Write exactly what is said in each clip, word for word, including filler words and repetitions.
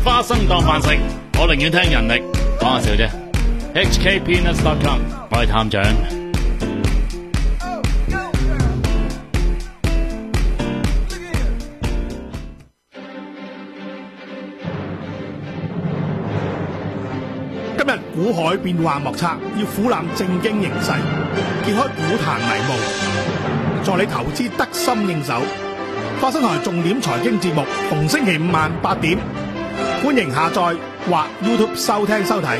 花生當飯食，我寧願聽人力。講下笑啫。H K Peanuts dot com， 我係探長。 今日股海變幻莫測，要俯瞰正經形勢，揭開股壇迷霧，助你投資得心應手。花生台重點財經節目，逢星期五晚八點，歡迎下載或 YouTube 收聽收睇。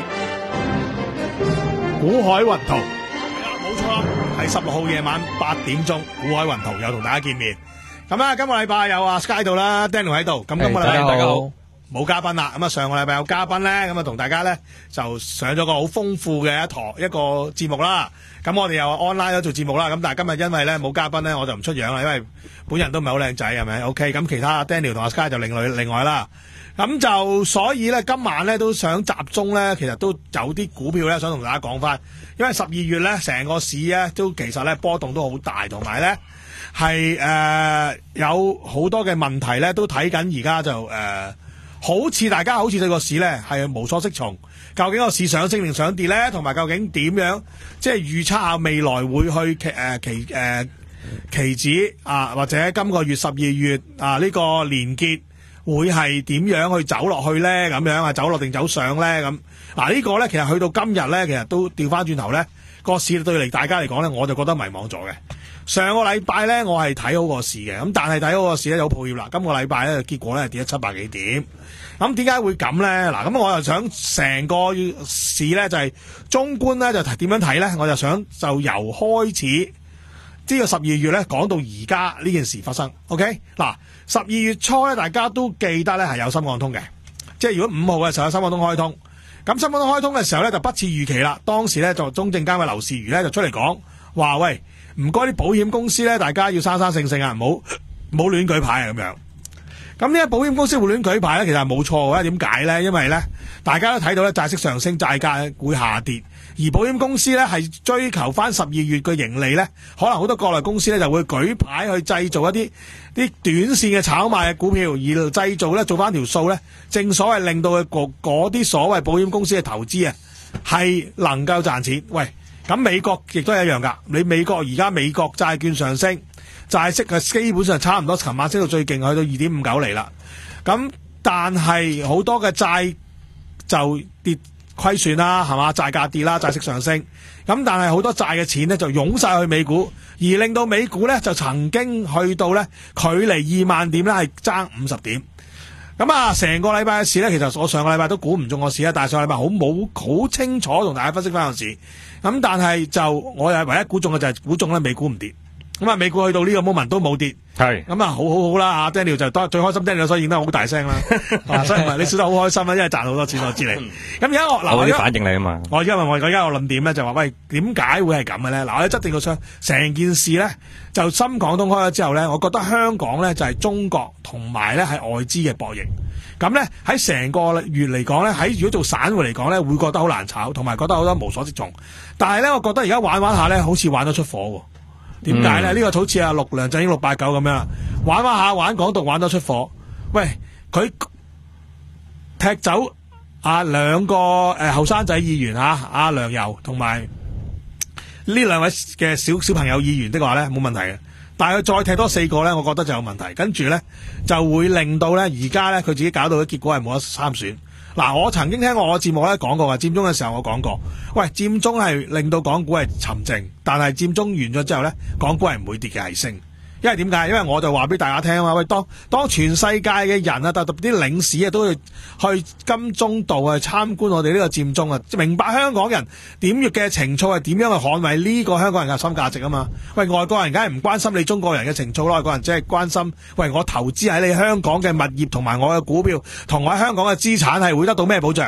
股海雲圖，冇錯，係十六號夜晚八點鐘，股海雲圖又同大家見面。咁啊，今個禮拜有阿 Sky 度啦 ，Daniel 喺度。咁今個禮拜大家好。冇嘉賓啦，咁啊上個禮拜有嘉賓咧，咁啊同大家咧就上咗個好豐富嘅一堂一個節目啦。咁我哋又 online 咗做節目啦，咁但係今日因為咧冇嘉賓咧，我就唔出樣啦，因為本人都唔係好靚仔，係咪 ？OK，咁其他 Daniel 同阿 Sky 就另外另外啦。咁就所以咧，今晚咧都想集中咧，其實都有啲股票咧想同大家講翻，因為十二月咧成個市咧都其實咧波動都好大，同埋咧係誒有好多嘅問題咧都睇緊，而家就誒。呃好似大家好似對個市咧係無所適從，究竟個市上升定上跌咧？同埋究竟點樣即係預測下未來會去期誒期誒期指啊，或者今個月十二月啊呢、這個連結會係點樣去走落去咧？咁樣啊走落定走上咧？咁嗱、啊這個、呢個咧其實去到今日咧，其實都調翻轉頭咧個市對嚟大家嚟講咧，我就覺得迷茫咗嘅。上個禮拜咧，我係睇好個市嘅，咁但係睇好個市咧有抱歉啦。今個禮拜咧，結果咧跌咗七百幾點。咁點解會咁咧？嗱，咁我又想成個市咧就係、是、中觀咧就點樣睇咧？我就想就由開始呢個十二月咧講到而家呢件事發生。OK， 嗱，十二月初咧大家都記得咧係有深港通嘅，即係如果五號嘅時候有深港通開通，咁深港通開通嘅時候咧就不似預期啦。當時咧就中證監嘅劉士余咧就出嚟講話喂。唔該啲保險公司咧，大家要生生性性啊，唔好唔好亂舉牌啊咁樣。咁呢啲保險公司會亂舉牌咧，其實係冇錯嘅。點解咧？因為咧，大家都睇到咧，債息上升，債價會下跌，而保險公司咧係追求翻十二月嘅盈利咧，可能好多國內公司咧就會舉牌去製造一啲啲短線嘅炒賣嘅股票，而製造咧做翻條數咧，正所謂令到佢嗰啲所謂保險公司嘅投資啊係能夠賺錢。喂！咁美國亦都係一樣㗎，你美國而家美國債券上升，債息係基本上差唔多，琴晚升到最勁，去到二點五九厘啦。咁但係好多嘅債就跌虧損啦，係嘛？債價跌啦，債息上升。咁但係好多債嘅錢咧就湧晒去美股，而令到美股咧就曾經去到咧距離二萬點咧係爭五十點。咁啊，成個禮拜嘅市咧，其實我上個禮拜都估唔中個市啊，但係上個禮拜好冇好清楚同大家分析翻個市。咁但係就我又唯一估中嘅就係估中咧美股唔跌。咁啊，美股去到呢個 moment 都冇跌，係咁啊，好好好啦啊 Daniel 就多最開心 Daniel 所以應得好大聲啦，啊，所以唔係你笑得好開心啦，因為賺好多錢我知你。咁而家我嗱我啲反應你啊嘛，我因為我而家我論點咧就話喂，點解會係咁嘅咧？嗱，我喺側定個商成件事咧就深港通開咗之後咧，我覺得香港咧就係中國同埋咧係外資嘅博弈。咁咧喺成個月嚟講咧，喺如果做散戶嚟講咧，會覺得好難炒，同埋覺得好多無所適從。但係咧，我覺得而家玩玩下咧，好似玩得出火喎。點解咧？呢、嗯、個好似阿陸梁振英六八九咁樣，玩玩下玩港獨玩得出火。喂，佢踢走啊兩個誒後生仔議員吓，阿、啊、梁游同埋呢兩位嘅小小朋友議員的話咧，冇問題嘅。但係佢再踢多四個咧，我覺得就有問題。跟住咧就會令到咧而家咧佢自己搞到嘅結果係冇得參選。嗱，我曾經聽過我嘅節目咧講過，佔中嘅時候我講過，喂，佔中係令到港股係沉靜，但係佔中完咗之後咧，港股係唔會跌嘅，係升。因為點解？因為我就話俾大家聽啊嘛，喂，當當全世界嘅人啊，特別啲領事啊，都去去金鐘道去參觀我哋呢個佔中啊，明白香港人點樣嘅情操係點樣去捍衛呢個香港人嘅核心價值啊嘛。喂，外國人梗係唔關心你中國人嘅情操咯，外國人只係關心，喂，我投資喺你香港嘅物業同埋我嘅股票，同我喺香港嘅資產係會得到咩保障？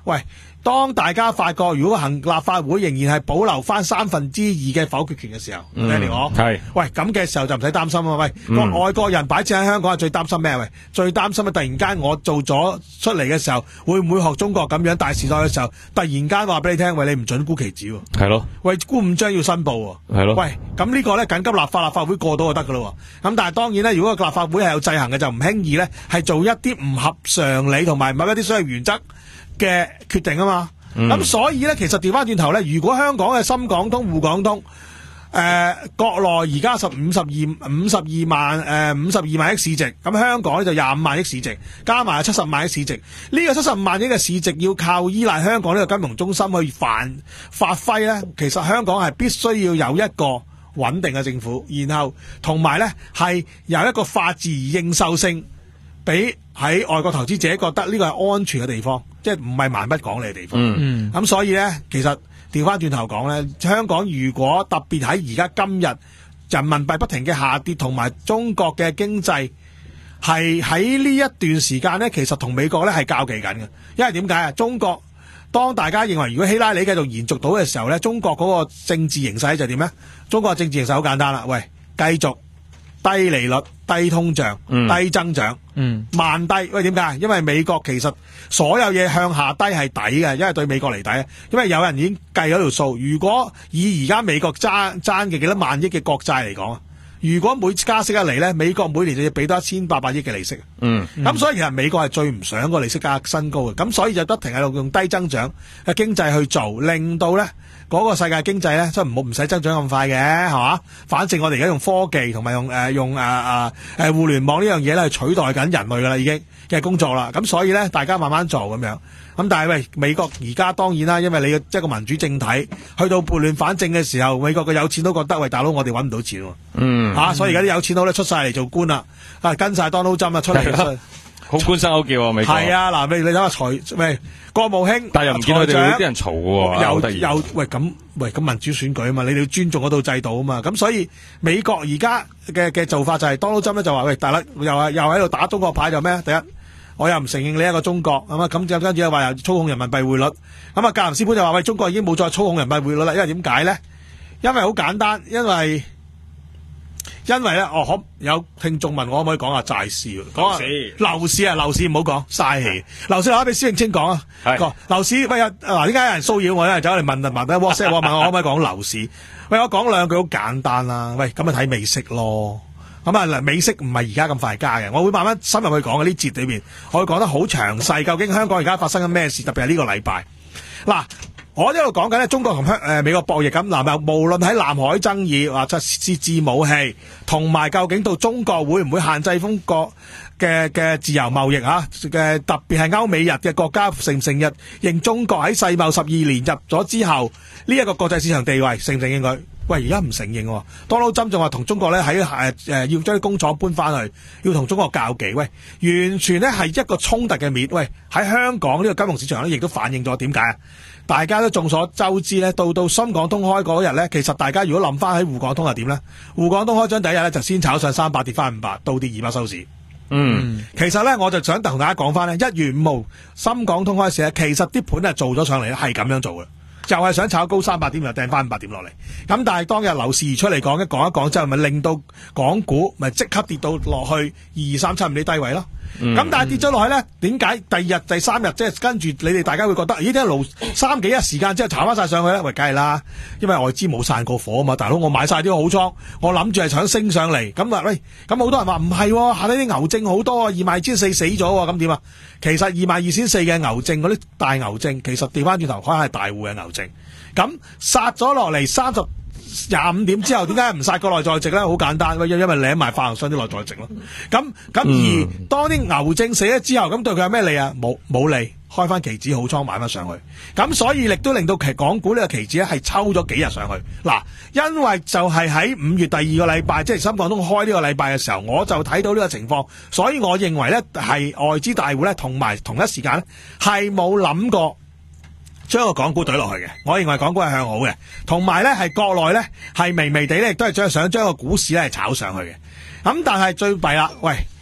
喂，當大家發覺如果行立法會仍然係保留翻三分之二嘅否決權嘅時候，聽嚟講係，喂咁嘅時候就唔使擔心啊！喂，個、嗯、外國人擺設喺香港係最擔心咩？喂，最擔心啊！突然間我做咗出嚟嘅時候，會唔會學中國咁樣大時代嘅時候，突然間話俾你聽，喂你唔准沽期指喎，係咯，喂沽五張要申報喎，係咯，喂咁呢個咧緊急立法，立法會過到就得噶咯喎，咁但係當然咧，如果個立法會係有制衡嘅，就唔輕易咧係做一啲唔合常理同埋某一啲所謂原則嘅決定啊嘛，咁、嗯、所以咧，其實調翻轉頭咧，如果香港嘅深港通、滬港通，誒、呃、國內而家十五十二五十二萬誒五十二萬億市值，咁香港咧就廿五萬億市值，加埋七十萬億市值，呢、這個七十五萬億嘅市值要靠依賴香港呢個金融中心去發發揮咧，其實香港係必須要有一個穩定嘅政府，然後同埋咧係有一個法治認受性，俾喺外國投資者覺得呢個係安全嘅地方，即係唔係蠻不講理嘅地方。嗯，咁所以咧，其實調翻轉頭講咧，香港如果特別喺而家今日人民幣不停嘅下跌，同埋中國嘅經濟係喺呢一段時間咧，其實同美國咧係較技緊嘅。因為點解啊？中國當大家認為如果希拉里繼續延續到嘅時候咧，中國嗰個政治形勢就點咧？中國嘅政治形勢好簡單啦，喂，繼續低利率、低通脹、嗯、低增長、嗯、慢低。喂，點解？因為美國其實所有嘢向下低係抵嘅，因為對美國嚟抵。因為有人已經計咗條數，如果以而家美國爭爭嘅幾多萬億嘅國債嚟講啊，如果每次加息一嚟咧，美國每年就要俾多一千八百億嘅利息。嗯，咁、嗯、所以其實美國係最唔想個利息加新高嘅，咁所以就不停喺度用低增長嘅經濟去做，令到咧嗰、那個世界經濟咧，即係唔好唔使增長咁快嘅，係嘛？反正我哋而家用科技同埋用誒、呃、用誒誒誒互聯網呢樣嘢咧，去取代緊人類噶啦，已經嘅工作啦。咁所以咧，大家慢慢做咁樣。咁但係喂，美國而家當然啦，因為你即係個民主政體，去到撥亂反正嘅時候，美國嘅有錢都覺得喂，大佬我哋搵唔到錢喎。嗯，吓、啊，所以而家啲有錢佬咧出晒嚟做官啦，啊跟晒 Donald Trump 啊出嚟。 好官生好叫啊！美國係啊，嗱，你你睇下財咩國務卿， 但係又唔見佢哋有啲人嘈喎， 又又喂咁喂咁民主選舉啊嘛，你哋要尊重嗰套制度啊嘛，咁所以美國而家嘅嘅做法就係 Donald Trump 咧就話喂，大佬又係又喺度打中國牌就咩？第一，我又唔承認你一個中國，咁啊咁就跟住又話又操控人民幣匯率，咁啊格林斯潘就話喂，中國已經冇再操控人民幣匯率啦，因為點解咧？因為好簡單，因為。因為咧，哦，可有聽眾問我可唔可以講下債市？講下樓市啊，樓市唔好講，嘥氣。樓市留翻俾施永青講啊。係。樓市喂，嗱，點解有人騷擾我咧？走嚟問問問 WhatsApp 我問我可唔可以講樓市？喂，我講兩句好簡單啦。喂，咁咪睇美息咯。咁啊，嗱，美息唔係而家咁快加嘅，我會慢慢深入去講嘅呢節裏邊，我會講得好詳細。究竟香港而家發生緊咩事？特別係呢個禮拜。嗱。我一路講緊咧，中國同香誒美國博弈咁，嗱，無論喺南海爭議或者設置武器，同埋究竟到中國會唔會限制中國嘅嘅自由貿易嚇嘅，特別係歐美日嘅國家承唔承認認中國喺世貿十二年入咗之後呢一個國際市場地位承唔承認佢？喂，而家唔承認喎。Donald Trump仲話同中國咧喺誒誒要將啲工廠搬翻去，要同中國較技。喂，完全咧係一個衝突嘅面。喂，喺香港呢個金融市場咧，亦都反映咗點解啊？大家都眾所周知咧，到到深港通開嗰日咧，其實大家如果諗翻喺滬港通係點咧？滬港通開張第一日咧，就先炒上三百，跌翻五百，倒跌二百收市。嗯，其實咧，我就想同大家講翻咧，一月五號深港通開市咧，其實啲盤係做咗上嚟咧，係咁樣做嘅。就係、是、想炒高三百點，又掟翻五百點落嚟。咁但係當日樓市而出嚟講一講一講之後，咪令到港股咪即刻跌到落去二三七五啲低位咯。咁、嗯、但係跌咗落去咧，點解第二日、第三日即係跟住你哋大家會覺得，咦？點解盧三幾日時間之後炒翻晒上去咧？喂，梗係啦，因為外資冇散過火啊嘛，大佬我買晒啲好倉，我諗住係想升上嚟。咁話喂，咁好多人話唔係，下底啲牛證好多，二萬二千四死咗，咁點啊？其實二萬二千四嘅牛證嗰啲大牛證，其實調翻轉頭可能係大戶嘅牛證。咁殺咗落嚟三十廿五點之後，點解唔殺個內在值咧？好簡單，因因為領埋發行商啲內在值咯。咁咁而當啲牛證死咗之後，咁對佢有咩利啊？冇冇利，開翻期指好倉買翻上去。咁所以亦都令到其港股呢個期指咧係抽咗幾日上去。嗱，因為就係喺五月第二個禮拜，即係深港通開呢個禮拜嘅時候，我就睇到呢個情況，所以我認為咧係外資大戶咧同埋同一時間咧係冇諗過將個港股懟落去嘅，我認為港股係向好嘅，同埋咧係國內咧係微微地咧亦都係想將個股市咧係炒上去嘅。咁但係最弊啦，喂，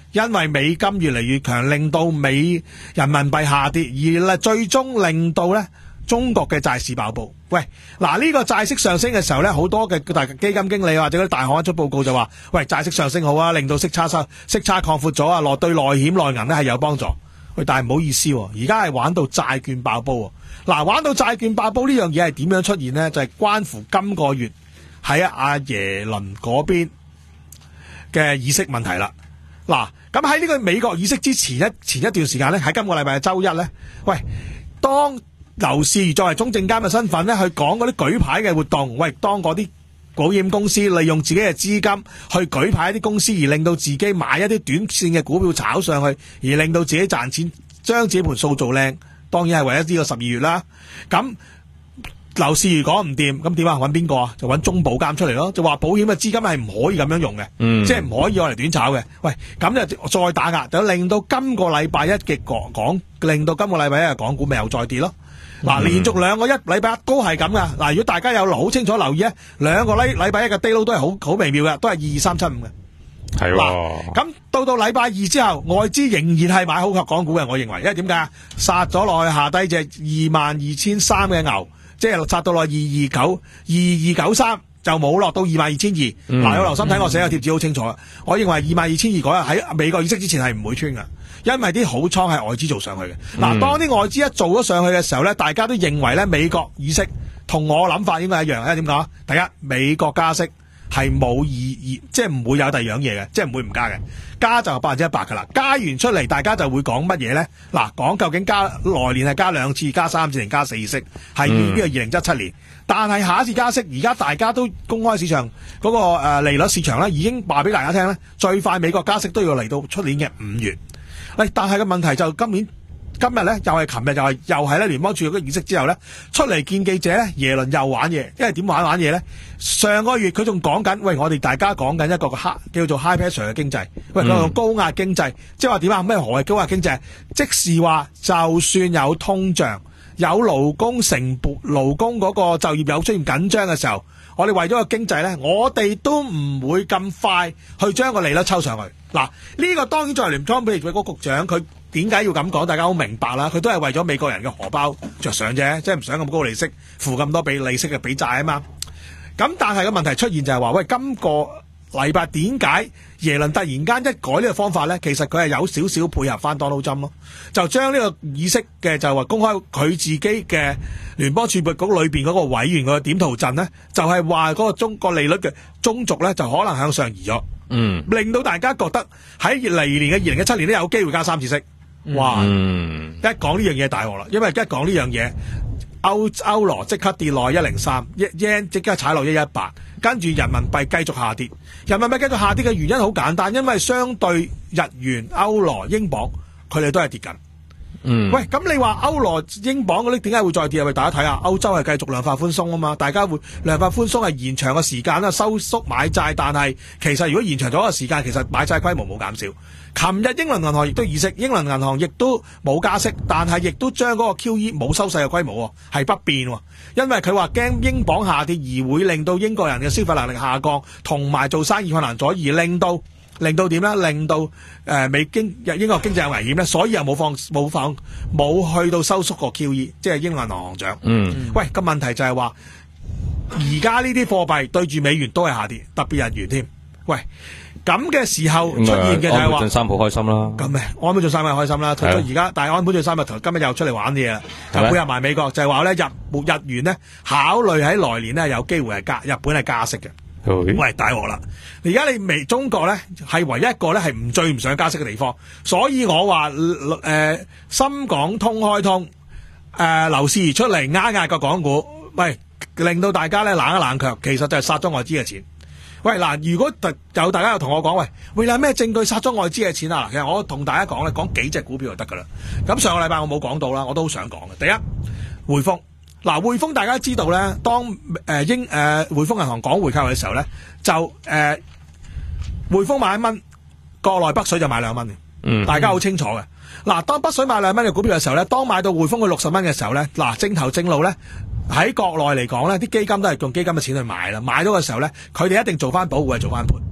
因為美金越嚟越強，令到美人民幣下跌，而咧最終令到咧中國嘅債市爆煲。喂，嗱呢個債息上升嘅時候咧，好多嘅大基金經理或者啲大行一出報告就話，喂，債息上升好啊，令到息差收息差擴闊咗啊，落對內險內銀咧係有幫助。喂，但係唔好意思，而家係玩到債券爆煲。嗱，玩到債券爆煲呢樣嘢係點樣出現呢？就係、是、關乎今個月喺阿耶倫嗰邊嘅議息問題啦。嗱，咁喺呢個美國議息之前一前一段時間咧，喺今個禮拜嘅周一咧，喂，當劉士余作為中證監嘅身份咧，去講嗰啲舉牌嘅活動，喂，當嗰啲保險公司利用自己嘅資金去舉牌一啲公司，而令到自己買一啲短線嘅股票炒上去，而令到自己賺錢，將自己盤數做靚，當然係為咗呢個十二月啦。咁劉士余講唔掂，咁點啊？揾邊個啊？就揾中保監出嚟咯，就話保險嘅資金係唔可以咁樣用嘅，嗯、即係唔可以攞嚟短炒嘅。喂，咁就再打壓，就令到今個禮拜一嘅港港，令到今個禮拜一嘅港股咪又再跌咯。嗱、嗯，連續兩個一禮拜一都係咁噶。嗱，如果大家有好清楚留意咧，兩個禮禮拜一嘅 day low 都係好好微妙嘅，都係二二三七五嘅。 係喎。 咁到到禮拜二之後，外資仍然係買好及港股嘅，我認為，因為點解？殺咗落去下低隻二萬二千三嘅牛。即係殺到落二二九二二九三，就冇落到二萬二千二。嗱，有留心睇我寫嘅貼紙好清楚。我認為二萬二千二嗰日喺美國議息之前係唔會穿㗎，因為啲好倉係外資做上去嘅。嗱、嗯，當啲外資一做咗上去嘅時候咧，大家都認為咧美國議息同我諗法應該一樣。因為點講？第一，美國加息係冇意義，即係唔會有第二樣嘢嘅，即係唔會唔加嘅。加就係百分之一百噶啦，加完出嚟，大家就會講乜嘢咧？嗱，講究竟加來年係加兩次、加三次定加四息，係呢個二零一七年。但係下一次加息，而家大家都公開市場嗰個誒利率市場咧，已經話俾大家聽咧，最快美國加息都要嚟到出年嘅五月。喂，但係個問題就今年。今日咧又係琴日又係又係咧聯邦儲備局議息之後咧出嚟見記者咧，耶倫又玩嘢，因為點玩玩嘢咧？上個月佢仲講緊，喂，我哋大家講緊一個黑叫做 high pressure 嘅經濟，喂，佢用高壓經濟，即係話點啊？咩何謂高壓經濟？即是話就算有通脹、有勞工成本、勞工嗰個就業有出現緊張嘅時候，我哋為咗個經濟咧，我哋都唔會咁快去將個利率抽上去。嗱，呢個當然作為聯邦儲備局局長，佢點解要咁講？大家好明白啦，佢都係為咗美國人嘅荷包着想啫，即係唔想咁高利息，付咁多俾利息嘅俾債啊嘛。咁但係個問題出現就係話，喂，今個禮拜點解耶倫突然間一改呢個方法咧？其實佢係有少少配合翻 Donald Trump 咯，就將呢個議息嘅就話公開佢自己嘅聯邦儲備局裏邊嗰個委員個點圖陣咧，就係話嗰個中國利率嘅中軸咧就可能向上移咗，嗯，令到大家覺得喺嚟年嘅二零一七年都有機會加三次息。哇！嗯、一講呢樣嘢大鑊啦，因為一講呢樣嘢，歐歐羅即刻跌落一零三，一 yen 即刻踩落一一八，跟住人民幣繼續下跌。人民幣繼續下跌嘅原因好簡單，因為相對日元、歐羅、英鎊，佢哋都係跌緊。嗯，喂，咁你話歐羅、英鎊嗰啲點解會再跌啊？喂，大家睇下，歐洲係繼續量化寬鬆啊嘛，大家會量化寬鬆係延長個時間啦，收縮買債，但係其實如果延長咗個時間，其實買債規模冇減少。琴日英倫銀行亦都議息，英倫銀行亦都冇加息，但係亦都將嗰個 Q E 冇收細嘅規模係不變，因為佢話驚英鎊下跌而會令到英國人嘅消費能力下降，同埋做生意困難咗，而令到令到點咧？令到誒、呃、美經英國經濟有危險咧，所以又冇放冇放冇去到收縮個 Q E， 即係英倫銀行行長。嗯，喂，個問題就係話而家呢啲貨幣對住美元都係下跌，特別日元添。喂，咁嘅時候出現嘅就係話，安倍晉三好開心啦。咁咪安倍晉三咪開心啦。退咗而家，但係安倍晉三咪今日又出嚟玩啲嘢啦，就配合埋美國，就係話咧日日元咧考慮喺來年咧有機會係加，日本係加息嘅。喂，大鑊啦！而家你未中國咧係唯一一個咧係唔追唔上加息嘅地方，所以我話誒、呃、深港通開通，誒劉士余出嚟壓壓個港股，喂，令到大家咧冷一冷卻，其實就係殺咗外資嘅錢。喂，嗱，如果有大家又同我講，喂，喂，有咩證據殺咗外資嘅錢啊？其實我同大家講咧，講幾隻股票就得噶啦。咁上個禮拜我冇講到啦，我都好想講嘅。第一，匯豐。嗱，匯豐大家知道咧，當誒、呃、英誒、呃、匯豐銀行講回購嘅時候咧，就誒、呃、匯豐買一蚊，國內北水就買兩蚊嘅，嗯，大家好清楚嘅。嗱，當北水買兩蚊嘅股票嘅時候咧，當買到匯豐去六十蚊嘅時候咧，嗱，正頭正路咧喺國內嚟講咧，啲基金都係用基金嘅錢去買啦，買咗嘅時候咧，佢哋一定做翻保護，係做翻盤。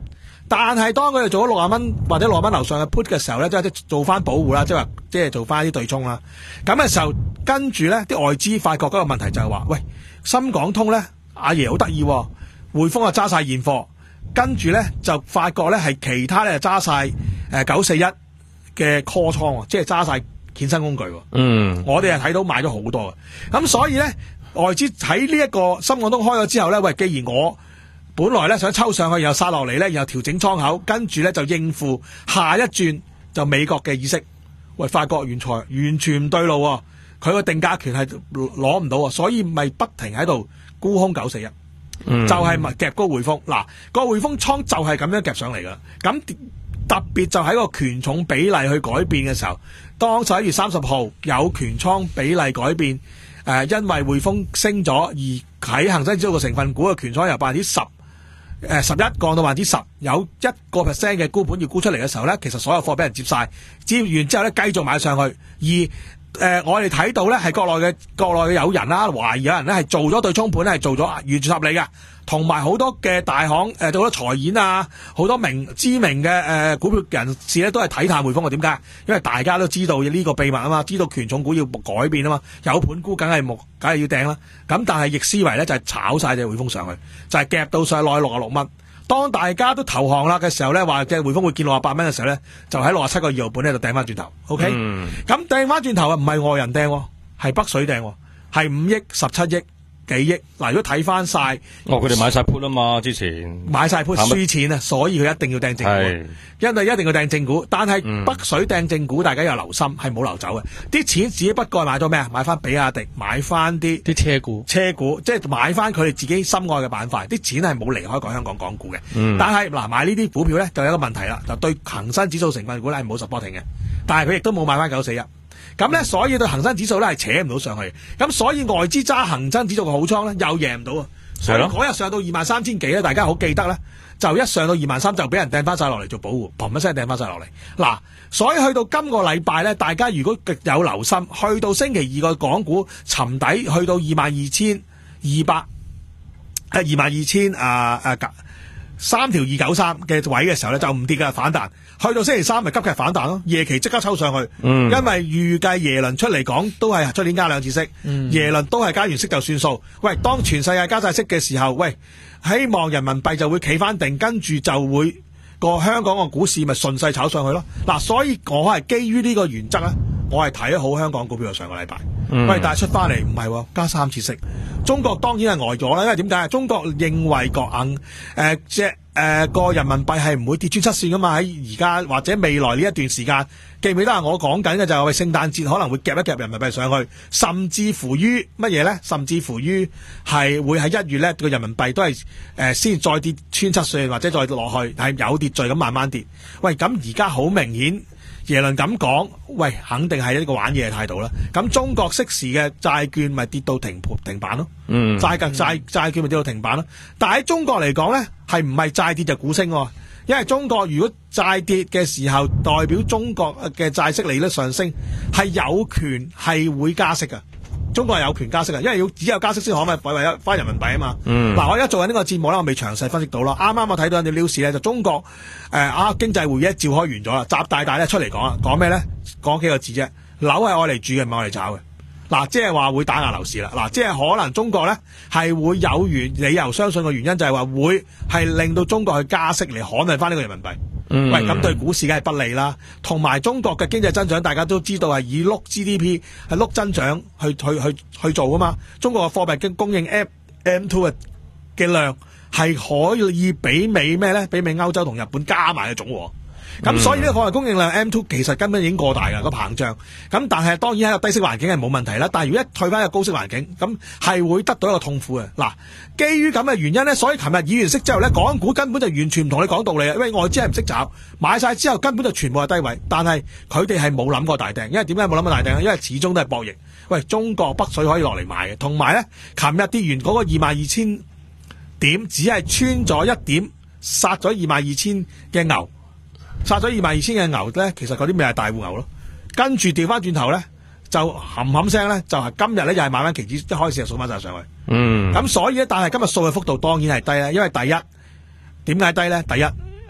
但係當佢哋做咗六十蚊或者六十蚊樓上嘅 put 嘅時候咧，即係做翻保護啦，即係話即係做翻啲對沖啦。咁嘅時候，跟住咧啲外資發覺嗰個問題就係話，喂，深港通咧，阿爺好得意，匯豐啊揸晒現貨，跟住咧就發覺咧係其他咧揸晒誒九四一嘅 call 倉，即係揸晒衍生工具。 嗯， 我哋係睇到買咗好多嘅，咁所以咧外資喺呢一個深港通開咗之後咧，喂，既然我本來咧想抽上去，又殺落嚟咧，又調整倉口，跟住咧就應付下一轉就美國嘅議息。喂，發覺原材完全唔對路，佢個定價權係攞唔到，所以咪不停喺度沽空九四一， 嗯、 就係咪夾嗰個匯豐嗱，個匯豐倉就係咁樣夾上嚟噶。咁特別就喺個權重比例去改變嘅時候，當十一月三十號有權倉比例改變，誒、呃，因為匯豐升咗，而喺恒生指數嘅成分股嘅權倉由百分之十。誒，十一降到百分之十，有一個 percent 嘅沽盤要沽出嚟嘅時候咧，其實所有貨俾人接晒，接完之後咧繼續買上去。而誒、呃，我哋睇到咧係國內嘅國內嘅有人啦，懷疑有人咧係做咗對沖盤咧，係做咗完全合理嘅，同埋好多嘅大行誒、呃，做咗財演啊，好多名知名嘅誒、呃、股票人士咧都係睇淡匯豐嘅。點解？因為大家都知道呢個秘密啊嘛，知道權重股要改變啊嘛，有盤沽梗係木，梗係要掟啦。咁但係逆思維咧就係、是、炒晒隻匯豐上去，就係、是、夾到上內六十六蚊。當大家都投降啦嘅時候咧，話隻匯豐會見六十八蚊嘅時候咧，就喺六十七個二號半咧就掟翻轉頭。OK，咁掟翻轉頭啊，唔係外人掟，係北水掟，係五億、十七億、幾億。嗱，如果睇翻晒， 哦，佢哋買晒 put 啊嘛，之前買晒 put 輸錢啊，所以佢一定要掟正股，因為一定要掟正股。但係北水掟正股，大家有留心，係冇流走嘅。啲錢只不過買咗咩啊？買翻比亞迪，買翻啲啲車股， 車股即係買翻佢哋自己心愛嘅板塊。啲錢係冇離開過香港港股嘅。嗯、但係嗱，買呢啲股票咧，就有一個問題啦，就對恒生指數成分股咧係冇 supporting 嘅。但係佢亦都冇買翻九四一。咁咧，所以對恒生指數咧係扯唔到上去。咁所以外資揸恒生指數嘅好倉咧，又贏唔到啊！所以嗰日上到二萬三千幾咧，大家好記得咧，就一上到二萬三就俾人掟翻晒落嚟做保護，砰一聲掟翻晒落嚟。嗱，所以去到今個禮拜咧，大家如果極有留心，去到星期二個港股沉底，去到二萬二千二百，誒二萬二千啊誒三條二九三嘅位嘅時候咧，就唔跌嘅反彈。去到星期三咪急劇反彈咯，夜期即刻抽上去，嗯、因為預計耶倫出嚟講都係出年加兩次息，嗯、耶倫都係加完息就算數。喂，當全世界加晒息嘅時候，喂，希望人民幣就會企翻定，跟住就會個香港個股市咪順勢炒上去咯。嗱，所以我係基於呢個原則咧，我係睇好香港股票。上個禮拜，嗯、喂，但係出翻嚟唔係加三次息，中國當然係呆咗啦。因為點解？中國認為國硬誒即係。誒，個、呃、人民幣係唔會跌穿七線噶嘛？喺而家或者未來呢一段時間，記唔記得啊？我講緊嘅就係聖誕節可能會夾一夾人民幣上去，甚至乎於乜嘢咧？甚至乎於係會喺一月咧個人民幣都係誒、呃、先再跌穿七線，或者再落去係有秩序咁慢慢跌。喂，咁而家好明顯。耶倫咁講，喂，肯定係一個玩嘢嘅態度啦。咁中國適時嘅債券咪跌到停停板咯，嗯，債價債債券咪跌到停板咯。但係喺中國嚟講咧，係唔係債跌就股升？因為中國如果債跌嘅時候，代表中國嘅債息利率上升，係有權係會加息噶。中國係有權加息嘅，因為要只有加息先可咪為為翻人民幣啊嘛。嗱、嗯，我而家做緊呢個節目咧，我未詳細分析到啦。啱啱我睇到有啲 news 咧，就中國誒啊經濟會議一召開完咗啦，習大大咧出嚟講啦，講咩咧？講幾個字啫，樓係愛嚟住嘅，唔係愛嚟炒嘅。嗱，即係話會打壓樓市啦。嗱，即係可能中國咧係會有原理由相信嘅原因就係話會係令到中國去加息嚟捍衛翻呢個人民幣。嗯、喂，咁對股市梗係不利啦。同埋中國嘅經濟增長，大家都知道係以碌 G D P 係碌增長去去去去做啊嘛。中國嘅貨幣供應 M M2 嘅量係可以媲美咩咧？媲美歐洲同日本加埋嘅總和。咁、嗯、所以呢個貨幣供應量 M 二 其實根本已經過大噶個膨脹，咁但係當然喺個低息環境係冇問題啦。但係如果一退翻一個高息環境，咁係會得到一個痛苦嘅。嗱，基於咁嘅原因咧，所以琴日議完息之後咧，港股根本就完全唔同你講道理啊！因為外資係唔識炒，買晒之後根本就全部係低位，但係佢哋係冇諗過大頂，因為點解冇諗過大頂？因為始終都係博弈。喂，中國北水可以落嚟買嘅，同埋咧，琴日跌完嗰個二萬二千點，只係穿咗一點，殺咗二萬二千嘅牛。殺咗二萬二千嘅牛咧，其實嗰啲咪係大戶牛咯。跟住調翻轉頭咧，就冚冚聲咧，就係、是、今日咧又係買翻期指，一開始就掃翻晒上去。嗯。咁所以咧，但係今日掃嘅幅度當然係低啦，因為第一點解低咧？第一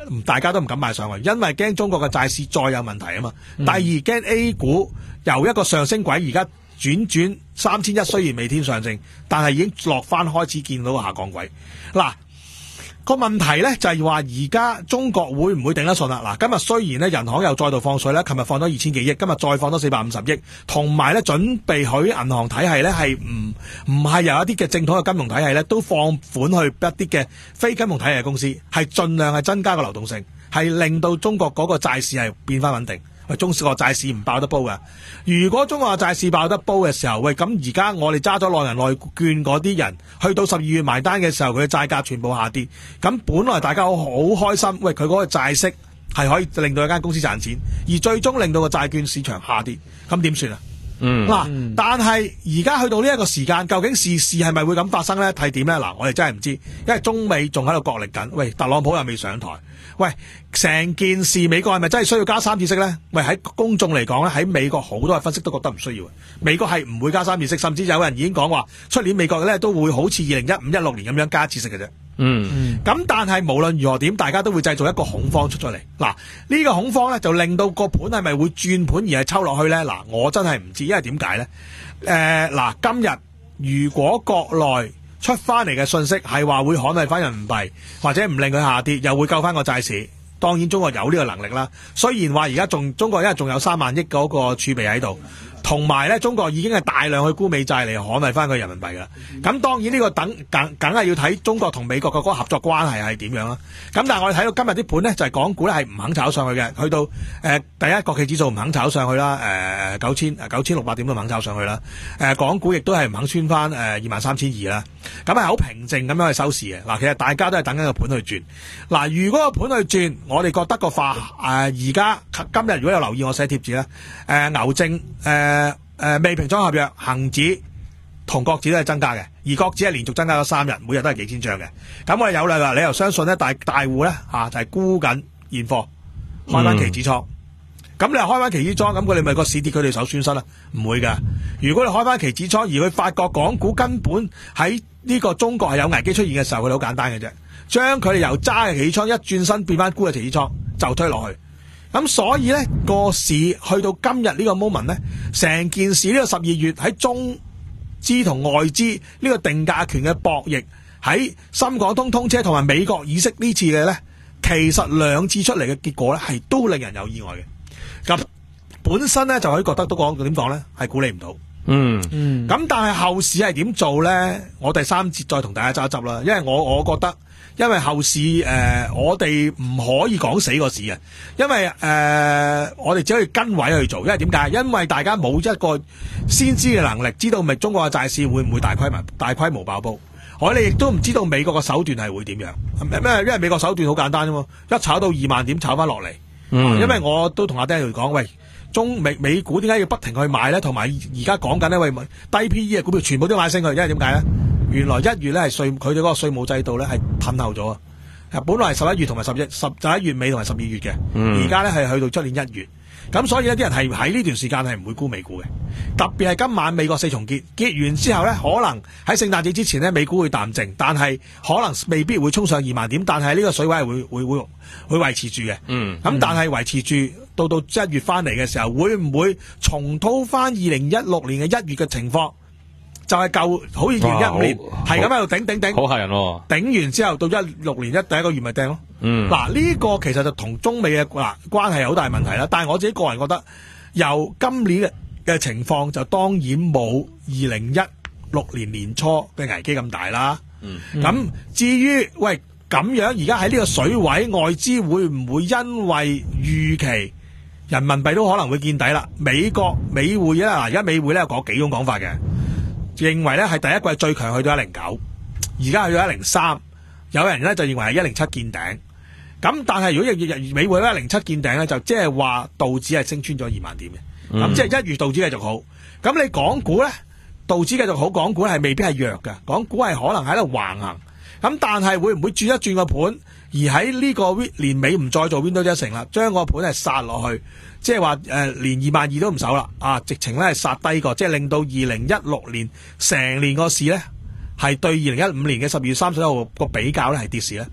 大家都唔敢買上去，因為驚中國嘅債市再有問題啊嘛。 嗯、 第二驚 A 股由一個上升軌而家轉轉三千一，雖然未天上升，但係已經落翻，開始見到個下降軌。嗱，個問題咧就係話而家中國會唔會頂得順啦？嗱，今日雖然咧人行又再度放水咧，琴日放咗二千幾億，今日再放多四百五十億，同埋咧準備許銀行體系咧係唔唔係由一啲嘅正統嘅金融體系咧都放款去一啲嘅非金融體系嘅公司，係盡量係增加個流動性，係令到中國嗰個債市係變翻穩定。喂，中國債市唔爆得煲噶。如果中國嘅債市爆得煲嘅時候，喂，咁而家我哋揸咗內銀內券嗰啲人，去到十二月埋單嘅時候，佢嘅債價全部下跌。咁本來大家好開心，喂，佢嗰個債息係可以令到一間公司賺錢，而最終令到個債券市場下跌，咁點算啊？ 嗯， 嗱，但係而家去到呢一個時間，究竟事事係咪會咁發生咧？睇點咧？嗱，我哋真係唔知，因為中美仲喺度角力緊。喂，特朗普又未上台。喂，成件事美國係咪真係需要加三次息咧？喂，喺公眾嚟講咧，喺美國好多嘅分析都覺得唔需要。美國係唔會加三次息，甚至有人已經講話出年美國咧都會好似二零一五、一六年咁樣加一次息嘅啫。 嗯， 咁但係無論如何點，大家都會製造一個恐慌出咗嚟。嗱，呢個恐慌咧就令到個盤係咪會轉盤而係抽落去咧？嗱，我真係唔知，因為點解咧？誒，嗱，今日如果國內出翻嚟嘅信息係話會捍衛翻人民幣，或者唔令佢下跌，又會救翻個債市。當然中國有呢個能力啦。雖然話而家仲中國因為仲有三萬億嗰個儲備喺度，同埋咧中國已經係大量去沽美債嚟捍衛翻佢人民幣噶啦。咁當然呢個等梗梗係要睇中國同美國嘅嗰個合作關係係點樣啦。咁但係我哋睇到今日啲盤咧就係、是、港股咧係唔肯炒上去嘅，去到誒、呃、第一國企指數唔肯炒上去啦，誒九千九千六百點都唔肯炒上去啦。誒、呃、港股亦都係唔肯穿翻誒二萬三千二啦。咁係好平靜咁樣去收市嘅。嗱，其實大家都係等緊個盤去轉。嗱，如果個盤去轉，我哋覺得個化誒而家今日如果有留意我寫貼紙咧，誒、呃、牛證誒。呃誒、呃，未平倉合約，恒指同國指都係增加嘅，而國指係連續增加咗三日，每日都係幾千張嘅。咁我哋有例話，你又相信咧大大戶咧吓就係沽緊現貨，開翻期指倉。咁、嗯、你又開翻期指倉，咁佢哋咪個市跌佢哋手損失啦？唔會噶。如果你開翻期指倉，而佢發覺港股根本喺呢個中國係有危機出現嘅時候，佢哋好簡單嘅啫，將佢哋由揸嘅期指倉一轉身變翻沽嘅期指倉，就推落去。咁所以咧個市去到今日呢個 moment 咧，成件事呢個十二月喺中資同外資呢個定價權嘅博弈，喺深港通通車同埋美國議息呢次嘅咧，其實兩次出嚟嘅結果咧係都令人有意外嘅。咁本身咧就可以覺得都講點講咧，係估你唔到。 嗯嗯。咁但係後市係點做咧？我第三節再同大家執一執啦，因為我我覺得。因為後市誒、呃，我哋唔可以講死個市嘅，因為誒、呃，我哋只可以跟位去做。因為點解？因為大家冇一個先知嘅能力，知道咪中國嘅債市會唔會大規模大規模爆煲。我哋亦都唔知道美國嘅手段係會點樣。咩？因為美國手段好簡單啫嘛，一炒到二萬點炒翻落嚟。嗯。因為我都同阿 Daniel 講，喂，中美美股點解要不停去買咧？同埋而家講緊呢，喂，低 P E 嘅股票全部都買升佢，因為點解咧？原來一月咧係稅，佢哋嗰個稅務制度咧係褪後咗啊！本來係十一月同埋十一十十一月尾同埋十二月嘅，而家咧係去到出年一月。咁所以呢啲人係喺呢段時間係唔會沽美股嘅。特別係今晚美國四重結結完之後咧，可能喺聖誕節之前咧美股會淡靜，但係可能未必會衝上二萬點。但係呢個水位係會會會會維持住嘅。嗯，咁但係維持住到到一月翻嚟嘅時候，會唔會重蹈翻二零一六年嘅一月嘅情況？就係舊好似二零一五年係咁喺度頂頂頂， 好嚇人喎！ 頂完之後到一六年一第一個月咪掟咯。嗯，嗱呢個其實就同中美嘅嗱關係有好大問題啦。但係我自己個人覺得，由今年嘅嘅情況就當然冇二零一六年年初嘅危機咁大啦。嗯，咁至於喂咁樣而家喺呢個水位，外資會唔會因為預期人民幣都可能會見底啦？美國美匯咧嗱，而家美匯咧有講幾種講法嘅。認為咧係第一季最強去到一零九，而家去到一零三，有人咧就認為係一零七見頂。咁但係如果日日美匯一零七見頂咧，就即係話道指係升穿咗二萬點嘅。咁、嗯、即係一月道指繼續好。咁你港股咧，道指繼續好，港股係未必係弱嘅，港股係可能喺度橫行。咁但係會唔會轉一轉個盤，而喺呢個年尾唔再做 Windows 一成啦，將個盤係殺落去？即係話誒，連二萬二都唔守啦，啊，直情咧係殺低個，即係令到二零一六年成年個市咧係對二零一五年嘅十二月三十一號個比較咧係跌市咧。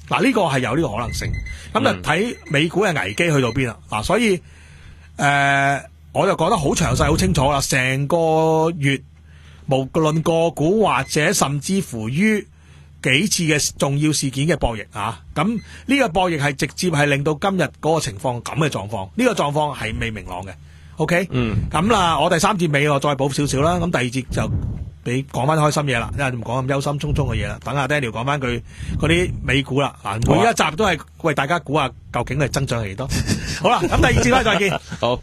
嗱呢個係有呢個可能性。咁就睇美股嘅危機去到邊啦。嗱，所以誒、呃、我就講得好詳細、好清楚啦。成個月無論個股或者甚至乎於幾次嘅重要事件嘅博弈啊，咁呢個博弈係直接係令到今日嗰個情況咁嘅狀況。呢個狀況係未明朗嘅。OK， 嗯， 咁啦，我第三節尾我再補少少啦。咁第二節就俾講翻開心嘢啦，因為唔講咁憂心忡忡嘅嘢啦。等阿 Daniel 講翻佢嗰啲美股啦。嗱，每一集都係為大家估下究竟係增長係幾多。好啦，咁第二節翻再見。 好。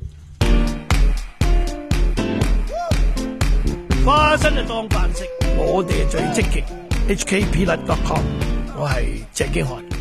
花生就當飯食，我哋係最積極。H K P L dot com， 我係鄭經翰。